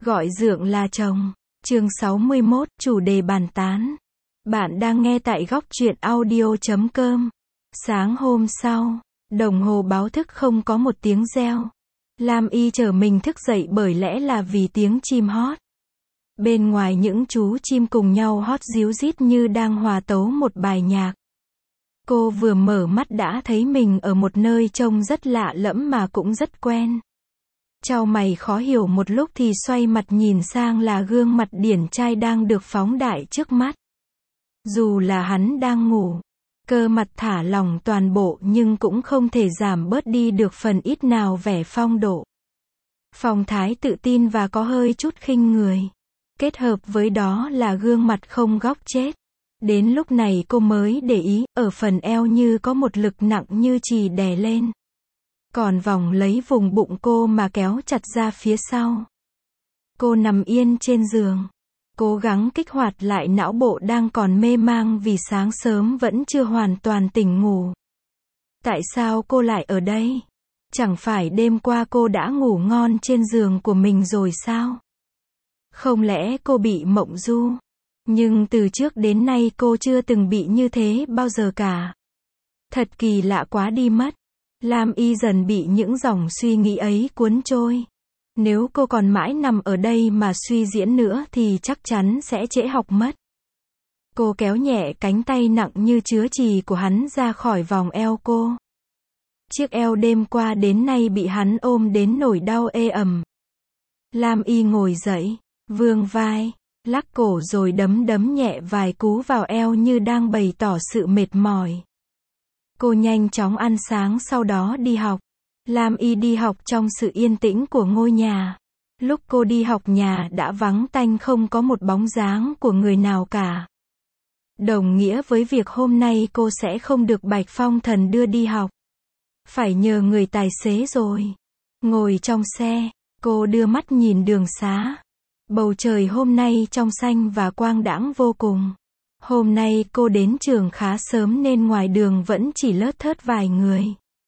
Gọi dượng là chồng. Chương 61, chủ đề bàn tán. Bạn đang nghe tại góc truyện audio.com. Sáng hôm sau, đồng hồ báo thức không có một tiếng reo. Lam Y chờ mình thức dậy bởi lẽ là vì tiếng chim hót. Bên ngoài những chú chim cùng nhau hót ríu rít như đang hòa tấu một bài nhạc. Cô vừa mở mắt đã thấy mình ở một nơi trông rất lạ lẫm mà cũng rất quen. Chau mày khó hiểu một lúc thì xoay mặt nhìn sang là gương mặt điển trai đang được phóng đại trước mắt. Dù là hắn đang ngủ, cơ mặt thả lỏng toàn bộ nhưng cũng không thể giảm bớt đi được phần ít nào vẻ phong độ. Phong thái tự tin và có hơi chút khinh người. Kết hợp với đó là gương mặt không góc chết. Đến lúc này cô mới để ý, ở phần eo như có một lực nặng như chì đè lên. Còn vòng lấy vùng bụng cô mà kéo chặt ra phía sau. Cô nằm yên trên giường, cố gắng kích hoạt lại não bộ đang còn mê mang vì sáng sớm vẫn chưa hoàn toàn tỉnh ngủ. Tại sao cô lại ở đây? Chẳng phải đêm qua cô đã ngủ ngon trên giường của mình rồi sao? Không lẽ cô bị mộng du? Nhưng từ trước đến nay cô chưa từng bị như thế bao giờ cả. Thật kỳ lạ quá đi mất. Lam Y dần bị những dòng suy nghĩ ấy cuốn trôi. Nếu cô còn mãi nằm ở đây mà suy diễn nữa thì chắc chắn sẽ trễ học mất. Cô kéo nhẹ cánh tay nặng như chứa chì của hắn ra khỏi vòng eo cô. Chiếc eo đêm qua đến nay bị hắn ôm đến nỗi đau ê ẩm. Lam Y ngồi dậy, vươn vai, lắc cổ rồi đấm đấm nhẹ vài cú vào eo như đang bày tỏ sự mệt mỏi. Cô nhanh chóng ăn sáng sau đó đi học. Lam Y đi học trong sự yên tĩnh của ngôi nhà. Lúc cô đi học nhà đã vắng tanh không có một bóng dáng của người nào cả. Đồng nghĩa với việc hôm nay cô sẽ không được Bạch Phong Thần đưa đi học. Phải nhờ người tài xế rồi. Ngồi trong xe, cô đưa mắt nhìn đường xá. Bầu trời hôm nay trong xanh và quang đãng vô cùng. Hôm nay cô đến trường khá sớm nên ngoài đường vẫn chỉ lớt thớt vài người.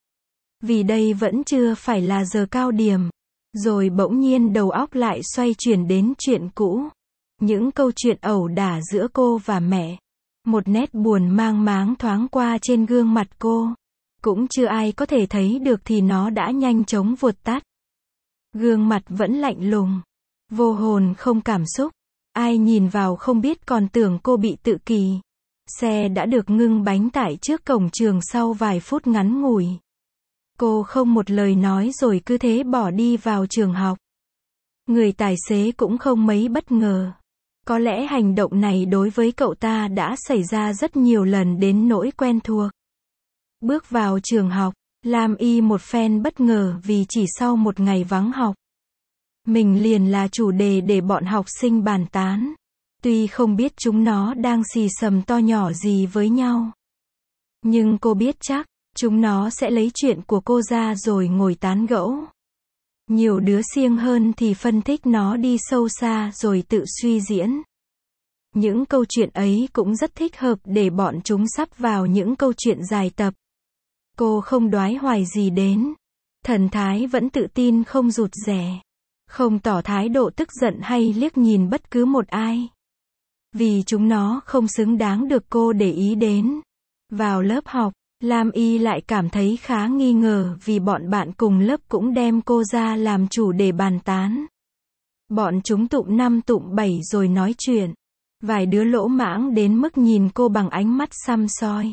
Vì đây vẫn chưa phải là giờ cao điểm. Rồi bỗng nhiên đầu óc lại xoay chuyển đến chuyện cũ. Những câu chuyện ẩu đả giữa cô và mẹ. Một nét buồn mang máng thoáng qua trên gương mặt cô. Cũng chưa ai có thể thấy được thì nó đã nhanh chóng vụt tắt. Gương mặt vẫn lạnh lùng. Vô hồn không cảm xúc. Ai nhìn vào không biết còn tưởng cô bị tự kỷ. Xe đã được ngưng bánh tải trước cổng trường sau vài phút ngắn ngủi. Cô không một lời nói rồi cứ thế bỏ đi vào trường học. Người tài xế cũng không mấy bất ngờ. Có lẽ hành động này đối với cậu ta đã xảy ra rất nhiều lần đến nỗi quen thuộc. Bước vào trường học, Lam Y một phen bất ngờ vì chỉ sau một ngày vắng học. Mình liền là chủ đề để bọn học sinh bàn tán. Tuy không biết chúng nó đang xì xầm to nhỏ gì với nhau. Nhưng cô biết chắc, chúng nó sẽ lấy chuyện của cô ra rồi ngồi tán gẫu. Nhiều đứa siêng hơn thì phân tích nó đi sâu xa rồi tự suy diễn. Những câu chuyện ấy cũng rất thích hợp để bọn chúng sắp vào những câu chuyện dài tập. Cô không đoái hoài gì đến. Thần thái vẫn tự tin không rụt rè. Không tỏ thái độ tức giận hay liếc nhìn bất cứ một ai. Vì chúng nó không xứng đáng được cô để ý đến. Vào lớp học, Lam Y lại cảm thấy khá nghi ngờ vì bọn bạn cùng lớp cũng đem cô ra làm chủ đề bàn tán. Bọn chúng tụm 5 tụm 7 rồi nói chuyện. Vài đứa lỗ mãng đến mức nhìn cô bằng ánh mắt săm soi.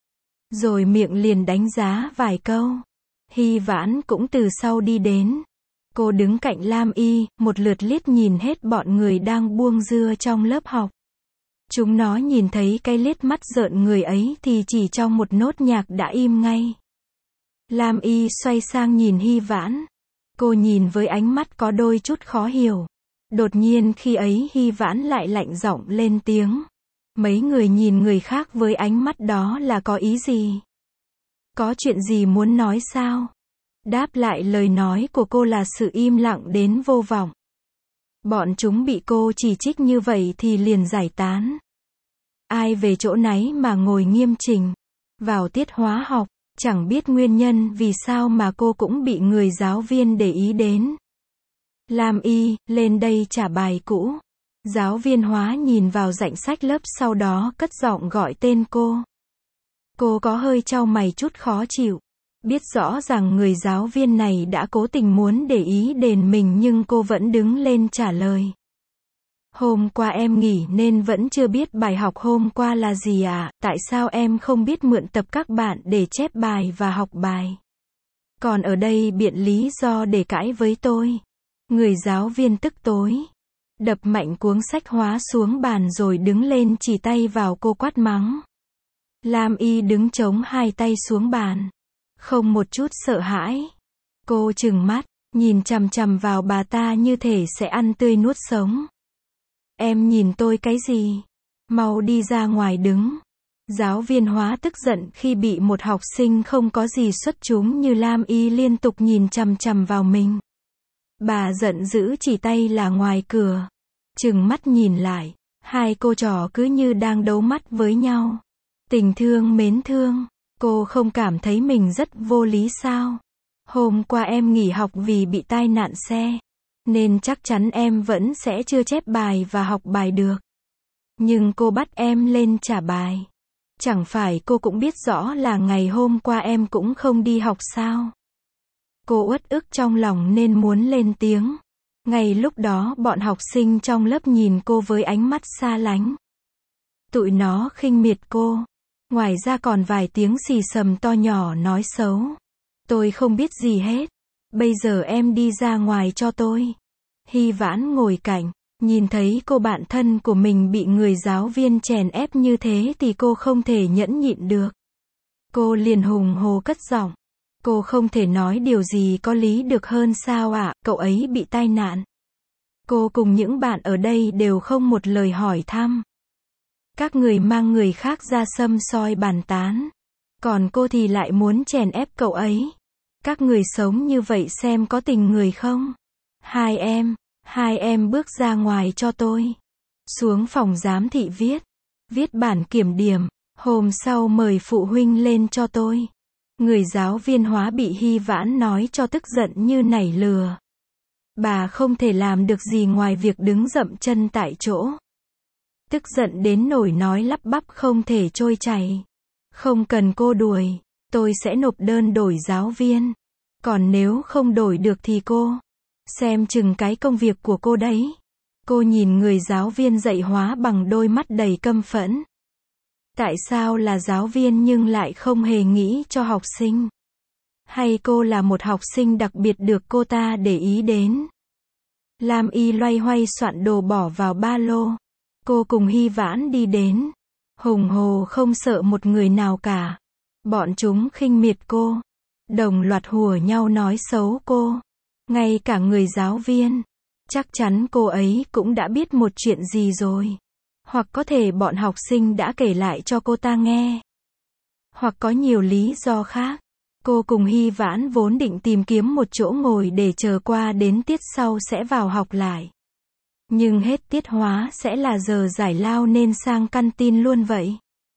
Rồi miệng liền đánh giá vài câu. Hy Vãn cũng từ sau đi đến. Cô đứng cạnh Lam Y, một lượt liếc nhìn hết bọn người đang buông dưa trong lớp học. Chúng nó nhìn thấy cái liếc mắt rợn người ấy thì chỉ trong một nốt nhạc đã im ngay. Lam Y xoay sang nhìn Hy Vãn. Cô nhìn với ánh mắt có đôi chút khó hiểu. Đột nhiên khi ấy Hy Vãn lại lạnh giọng lên tiếng. Mấy người nhìn người khác với ánh mắt đó là có ý gì? Có chuyện gì muốn nói sao? Đáp lại lời nói của cô là sự im lặng đến vô vọng. Bọn chúng bị cô chỉ trích như vậy thì liền giải tán. Ai về chỗ nấy mà ngồi nghiêm chỉnh. Vào tiết hóa học, chẳng biết nguyên nhân vì sao mà cô cũng bị người giáo viên để ý đến. Lam Y, lên đây trả bài cũ. Giáo viên hóa nhìn vào danh sách lớp sau đó cất giọng gọi tên cô. Cô có hơi chau mày chút khó chịu. Biết rõ rằng người giáo viên này đã cố tình muốn để ý đến mình nhưng cô vẫn đứng lên trả lời. Hôm qua em nghỉ nên vẫn chưa biết bài học hôm qua là gì ạ, tại sao em không biết mượn tập các bạn để chép bài và học bài? Còn ở đây biện lý do để cãi với tôi. Người giáo viên tức tối. Đập mạnh cuống sách hóa xuống bàn rồi đứng lên chỉ tay vào cô quát mắng. Lam Y đứng chống hai tay xuống bàn. Không một chút sợ hãi. Cô trừng mắt, nhìn chằm chằm vào bà ta như thể sẽ ăn tươi nuốt sống. Em nhìn tôi cái gì? Mau đi ra ngoài đứng. Giáo viên hóa tức giận khi bị một học sinh không có gì xuất chúng như Lam Y liên tục nhìn chằm chằm vào mình. Bà giận dữ chỉ tay là ngoài cửa. Trừng mắt nhìn lại. Hai cô trò cứ như đang đấu mắt với nhau. Tình thương mến thương. Cô không cảm thấy mình rất vô lý sao? Hôm qua em nghỉ học vì bị tai nạn xe. Nên chắc chắn em vẫn sẽ chưa chép bài và học bài được. Nhưng cô bắt em lên trả bài. Chẳng phải cô cũng biết rõ là ngày hôm qua em cũng không đi học sao? Cô uất ức trong lòng nên muốn lên tiếng. Ngay lúc đó bọn học sinh trong lớp nhìn cô với ánh mắt xa lánh. Tụi nó khinh miệt cô. Ngoài ra còn vài tiếng xì xầm to nhỏ nói xấu. Tôi không biết gì hết. Bây giờ em đi ra ngoài cho tôi. Hy Vãn ngồi cạnh, nhìn thấy cô bạn thân của mình bị người giáo viên chèn ép như thế thì cô không thể nhẫn nhịn được. Cô liền hùng hổ cất giọng. Cô không thể nói điều gì có lý được hơn sao ạ, cậu ấy bị tai nạn. Cô cùng những bạn ở đây đều không một lời hỏi thăm. Các người mang người khác ra săm soi bàn tán. Còn cô thì lại muốn chèn ép cậu ấy. Các người sống như vậy xem có tình người không? Hai em bước ra ngoài cho tôi. Xuống phòng giám thị viết bản kiểm điểm. Hôm sau mời phụ huynh lên cho tôi. Người giáo viên hóa bị Hy Vãn nói cho tức giận như nảy lửa. Bà không thể làm được gì ngoài việc đứng dậm chân tại chỗ. Tức giận đến nỗi nói lắp bắp không thể trôi chảy. Không cần cô đuổi, tôi sẽ nộp đơn đổi giáo viên. Còn nếu không đổi được thì cô xem chừng cái công việc của cô đấy. Cô nhìn người giáo viên dạy hóa bằng đôi mắt đầy căm phẫn. Tại sao là giáo viên nhưng lại không hề nghĩ cho học sinh? Hay cô là một học sinh đặc biệt được cô ta để ý đến? Lam Y loay hoay soạn đồ bỏ vào ba lô. Cô cùng Hy Vãn đi đến. Hùng hồ không sợ một người nào cả. Bọn chúng khinh miệt cô. Đồng loạt hùa nhau nói xấu cô. Ngay cả người giáo viên. Chắc chắn cô ấy cũng đã biết một chuyện gì rồi. Hoặc có thể bọn học sinh đã kể lại cho cô ta nghe. Hoặc có nhiều lý do khác. Cô cùng Hy Vãn vốn định tìm kiếm một chỗ ngồi để chờ qua đến tiết sau sẽ vào học lại. Nhưng hết tiết hóa sẽ là giờ giải lao nên sang căn tin luôn vậy.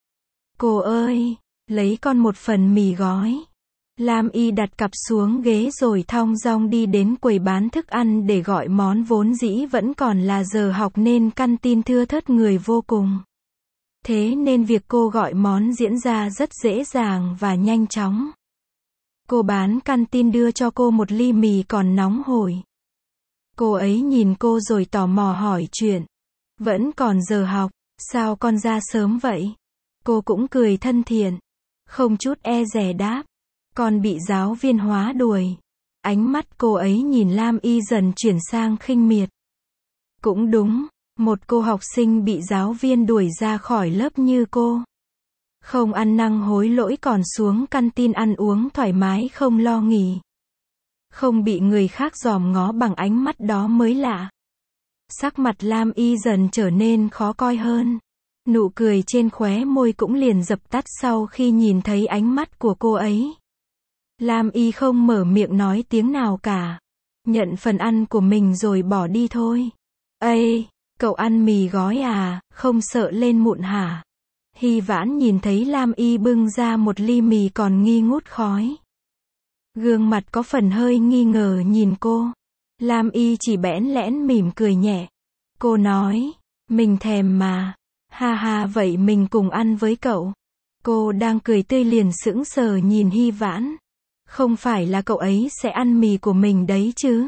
Cô ơi, lấy con một phần mì gói. Lam Y đặt cặp xuống ghế rồi thong dong đi đến quầy bán thức ăn để gọi món vốn dĩ vẫn còn là giờ học nên căn tin thưa thớt người vô cùng. Thế nên việc cô gọi món diễn ra rất dễ dàng và nhanh chóng. Cô bán căn tin đưa cho cô một ly mì còn nóng hổi. Cô ấy nhìn cô rồi tò mò hỏi chuyện. Vẫn còn giờ học, sao con ra sớm vậy? Cô cũng cười thân thiện. Không chút e dè đáp. Con bị giáo viên hóa đuổi. Ánh mắt cô ấy nhìn Lam Y dần chuyển sang khinh miệt. Cũng đúng, một cô học sinh bị giáo viên đuổi ra khỏi lớp như cô. Không ăn năn hối lỗi còn xuống căn tin ăn uống thoải mái không lo nghỉ. Không bị người khác dòm ngó bằng ánh mắt đó mới lạ. Sắc mặt Lam Y dần trở nên khó coi hơn. Nụ cười trên khóe môi cũng liền dập tắt sau khi nhìn thấy ánh mắt của cô ấy. Lam Y không mở miệng nói tiếng nào cả. Nhận phần ăn của mình rồi bỏ đi thôi. Ây, cậu ăn mì gói à, không sợ lên mụn hả? Hy Vãn nhìn thấy Lam Y bưng ra một ly mì còn nghi ngút khói. Gương mặt có phần hơi nghi ngờ nhìn cô. Lam Y chỉ bẽn lẽn mỉm cười nhẹ. Cô nói, mình thèm mà. Ha ha, vậy mình cùng ăn với cậu. Cô đang cười tươi liền sững sờ nhìn Hy Vãn. Không phải là cậu ấy sẽ ăn mì của mình đấy chứ?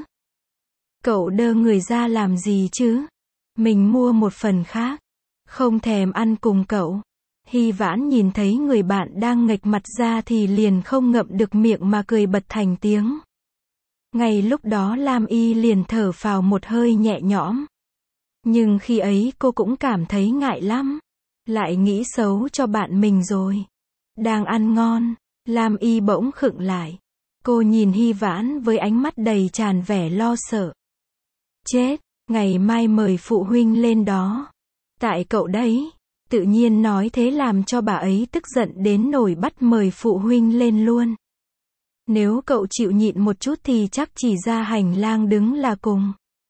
Cậu đơ người ra làm gì chứ? Mình mua một phần khác. Không thèm ăn cùng cậu. Hy Vãn nhìn thấy người bạn đang nghệch mặt ra thì liền không ngậm được miệng mà cười bật thành tiếng. Ngay lúc đó Lam Y liền thở phào một hơi nhẹ nhõm. Nhưng khi ấy cô cũng cảm thấy ngại lắm. Lại nghĩ xấu cho bạn mình rồi. Đang ăn ngon, Lam Y bỗng khựng lại. Cô nhìn Hy Vãn với ánh mắt đầy tràn vẻ lo sợ. Chết, ngày mai mời phụ huynh lên đó. Tại cậu đấy. Tự nhiên nói thế làm cho bà ấy tức giận đến nỗi bắt mời phụ huynh lên luôn. Nếu cậu chịu nhịn một chút thì chắc chỉ ra hành lang đứng là cùng.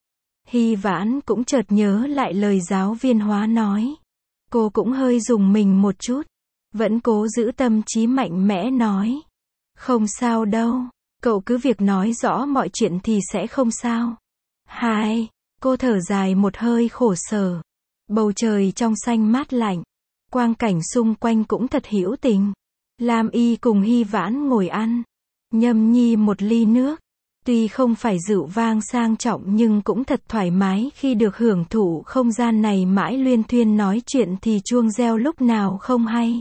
Hy Vãn cũng chợt nhớ lại lời giáo viên hóa nói. Cô cũng hơi rùng mình một chút. Vẫn cố giữ tâm trí mạnh mẽ nói. Không sao đâu. Cậu cứ việc nói rõ mọi chuyện thì sẽ không sao. Hai, cô thở dài một hơi khổ sở. Bầu trời trong xanh mát lạnh. Quang cảnh xung quanh cũng thật hữu tình. Lam Y cùng Hy Vãn ngồi ăn. Nhâm nhi một ly nước. Tuy không phải rượu vang sang trọng nhưng cũng thật thoải mái khi được hưởng thụ không gian này mãi luyên thuyên nói chuyện thì chuông reo lúc nào không hay.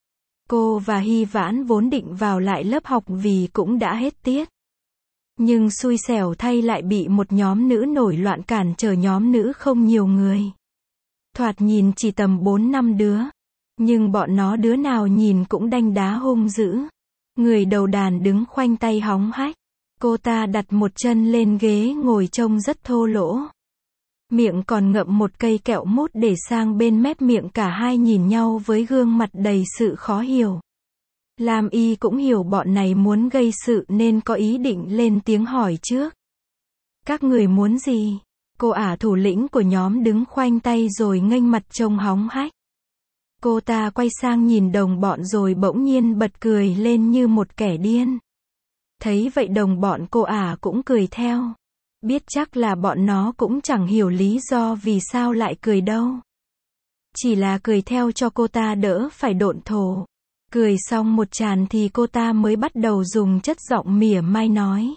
Cô và Hy Vãn vốn định vào lại lớp học vì cũng đã hết tiết. Nhưng xui xẻo thay lại bị một nhóm nữ nổi loạn cản trở nhóm nữ không nhiều người. Thoạt nhìn chỉ tầm 4-5 đứa. Nhưng bọn nó đứa nào nhìn cũng đanh đá hung dữ. Người đầu đàn đứng khoanh tay hóng hách. Cô ta đặt một chân lên ghế ngồi trông rất thô lỗ. Miệng còn ngậm một cây kẹo mút để sang bên mép miệng, cả hai nhìn nhau với gương mặt đầy sự khó hiểu. Lam Y cũng hiểu bọn này muốn gây sự nên có ý định lên tiếng hỏi trước. Các người muốn gì? Cô ả thủ lĩnh của nhóm đứng khoanh tay rồi nghênh mặt trông hóng hách. Cô ta quay sang nhìn đồng bọn rồi bỗng nhiên bật cười lên như một kẻ điên. Thấy vậy đồng bọn cô ả cũng cười theo. Biết chắc là bọn nó cũng chẳng hiểu lý do vì sao lại cười đâu. Chỉ là cười theo cho cô ta đỡ phải độn thổ. Cười xong một tràn thì cô ta mới bắt đầu dùng chất giọng mỉa mai nói.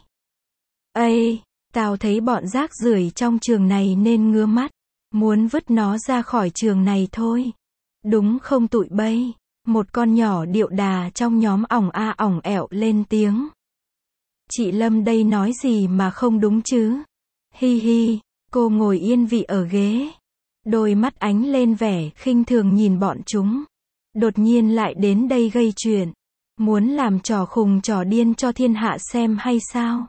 Ây, tao thấy bọn rác rưởi trong trường này nên ngứa mắt. Muốn vứt nó ra khỏi trường này thôi. Đúng không tụi bay? Một con nhỏ điệu đà trong nhóm ỏng a ỏng ẹo lên tiếng. Chị Lâm đây nói gì mà không đúng chứ? Hi hi, cô ngồi yên vị ở ghế. Đôi mắt ánh lên vẻ khinh thường nhìn bọn chúng. Đột nhiên lại đến đây gây chuyện. Muốn làm trò khùng trò điên cho thiên hạ xem hay sao?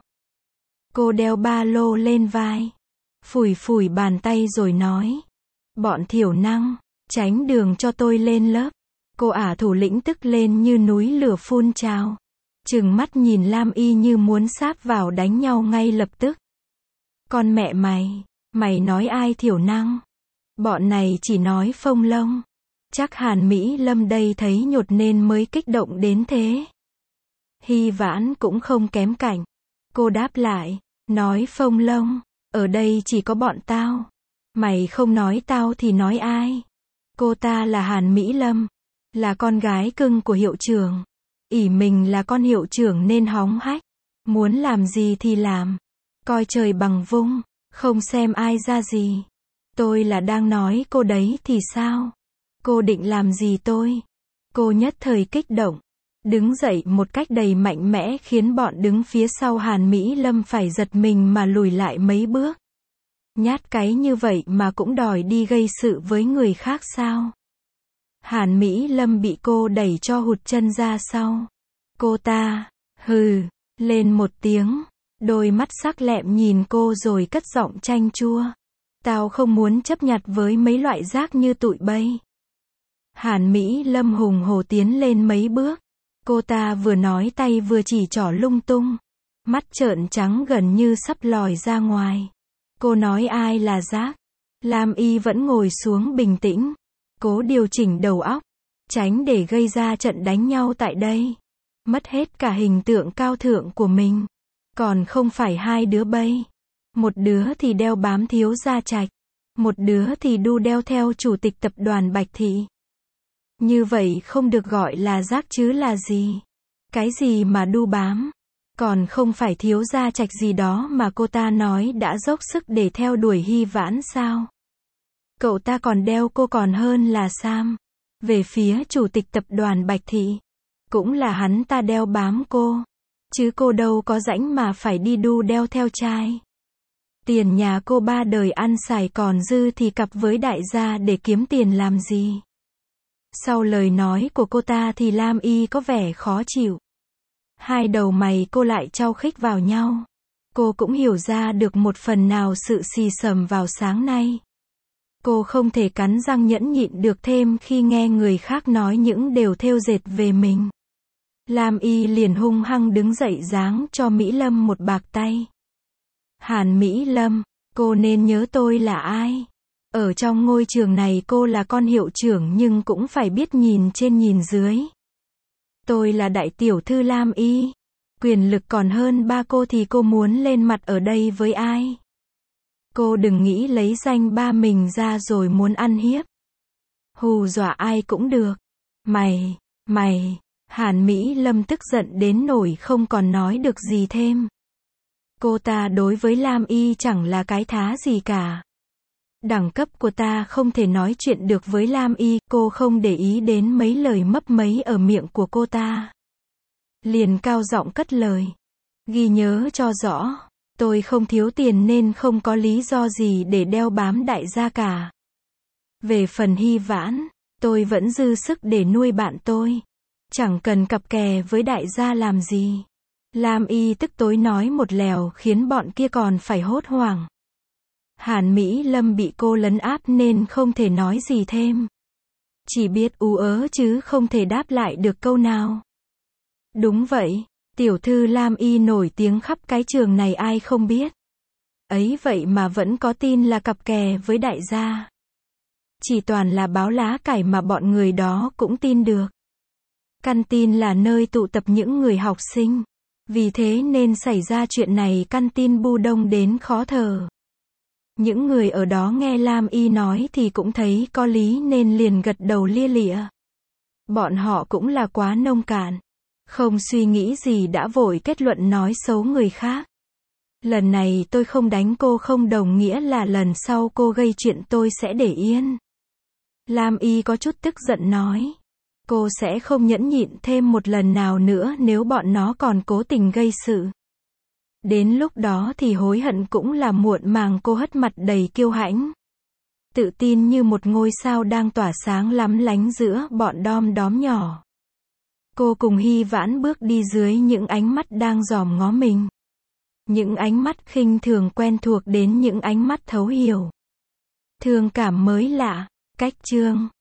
Cô đeo ba lô lên vai. Phủi phủi bàn tay rồi nói. Bọn thiểu năng, tránh đường cho tôi lên lớp. Cô ả thủ lĩnh tức lên như núi lửa phun trào. Trừng mắt nhìn Lam Y như muốn sáp vào đánh nhau ngay lập tức. Con mẹ mày nói ai thiểu năng? Bọn này chỉ nói phông lông. Chắc Hàn Mỹ Lâm đây thấy nhột nên mới kích động đến thế. Hy Vãn cũng không kém cạnh. Cô đáp lại, nói phông lông, ở đây chỉ có bọn tao. Mày không nói tao thì nói ai? Cô ta là Hàn Mỹ Lâm, là con gái cưng của hiệu trưởng. Ỷ mình là con hiệu trưởng nên hóng hách. Muốn làm gì thì làm. Coi trời bằng vung, không xem ai ra gì. Tôi là đang nói cô đấy thì sao? Cô định làm gì tôi? Cô nhất thời kích động. Đứng dậy một cách đầy mạnh mẽ khiến bọn đứng phía sau Hàn Mỹ Lâm phải giật mình mà lùi lại mấy bước. Nhát cái như vậy mà cũng đòi đi gây sự với người khác sao? Hàn Mỹ Lâm bị cô đẩy cho hụt chân ra sau. Cô ta, hừ, lên một tiếng. Đôi mắt sắc lẹm nhìn cô rồi cất giọng chanh chua. Tao không muốn chấp nhặt với mấy loại rác như tụi bay. Hàn Mỹ Lâm hùng hổ tiến lên mấy bước. Cô ta vừa nói tay vừa chỉ trỏ lung tung. Mắt trợn trắng gần như sắp lòi ra ngoài. Cô nói ai là rác? Lam Y vẫn ngồi xuống bình tĩnh. Cố điều chỉnh đầu óc. Tránh để gây ra trận đánh nhau tại đây. Mất hết cả hình tượng cao thượng của mình. Còn không phải hai đứa bay. Một đứa thì đeo bám Thiếu Gia Trạch, một đứa thì đu đeo theo chủ tịch tập đoàn Bạch Thị. Như vậy không được gọi là rác chứ là gì? Cái gì mà đu bám? Còn không phải Thiếu Gia Trạch gì đó mà cô ta nói đã dốc sức để theo đuổi Hy Vãn sao? Cậu ta còn đeo cô còn hơn là Sam. Về phía chủ tịch tập đoàn Bạch Thị, cũng là hắn ta đeo bám cô. Chứ cô đâu có rảnh mà phải đi đu đeo theo trai. Tiền nhà cô 3 đời ăn xài còn dư thì cặp với đại gia để kiếm tiền làm gì? Sau lời nói của cô ta thì Lam Y có vẻ khó chịu. Hai đầu mày cô lại chau khích vào nhau. Cô cũng hiểu ra được một phần nào sự xì xầm vào sáng nay. Cô không thể cắn răng nhẫn nhịn được thêm khi nghe người khác nói những điều thêu dệt về mình. Lam Y liền hung hăng đứng dậy giáng cho Mỹ Lâm một bạc tay. Hàn Mỹ Lâm, cô nên nhớ tôi là ai. Ở trong ngôi trường này cô là con hiệu trưởng nhưng cũng phải biết nhìn trên nhìn dưới. Tôi là đại tiểu thư Lam Y. Quyền lực còn hơn ba cô thì cô muốn lên mặt ở đây với ai? Cô đừng nghĩ lấy danh ba mình ra rồi muốn ăn hiếp. Hù dọa ai cũng được. Mày, Hàn Mỹ Lâm tức giận đến nỗi không còn nói được gì thêm. Cô ta đối với Lam Y chẳng là cái thá gì cả. Đẳng cấp của ta không thể nói chuyện được với Lam Y, cô không để ý đến mấy lời mấp mấy ở miệng của cô ta. Liền cao giọng cất lời. Ghi nhớ cho rõ, tôi không thiếu tiền nên không có lý do gì để đeo bám đại gia cả. Về phần Hy Vãn, tôi vẫn dư sức để nuôi bạn tôi. Chẳng cần cặp kè với đại gia làm gì. Lam Y tức tối nói một lèo khiến bọn kia còn phải hốt hoảng. Hàn Mỹ Lâm bị cô lấn áp nên không thể nói gì thêm. Chỉ biết ú ớ chứ không thể đáp lại được câu nào. Đúng vậy, tiểu thư Lam Y nổi tiếng khắp cái trường này ai không biết. Ấy vậy mà vẫn có tin là cặp kè với đại gia. Chỉ toàn là báo lá cải mà bọn người đó cũng tin được. Căn tin là nơi tụ tập những người học sinh. Vì thế nên xảy ra chuyện này căn tin bu đông đến khó thở. Những người ở đó nghe Lam Y nói thì cũng thấy có lý nên liền gật đầu lia lịa. Bọn họ cũng là quá nông cạn. Không suy nghĩ gì đã vội kết luận nói xấu người khác. Lần này tôi không đánh cô không đồng nghĩa là lần sau cô gây chuyện tôi sẽ để yên. Lam Y có chút tức giận nói. Cô sẽ không nhẫn nhịn thêm một lần nào nữa nếu bọn nó còn cố tình gây sự. Đến lúc đó thì hối hận cũng là muộn màng. Cô hất mặt đầy kiêu hãnh. Tự tin như một ngôi sao đang tỏa sáng lắm lánh giữa bọn đom đóm nhỏ. Cô cùng Hy Vãn bước đi dưới những ánh mắt đang dòm ngó mình. Những ánh mắt khinh thường quen thuộc đến những ánh mắt thấu hiểu. Thương cảm mới lạ, cách chương.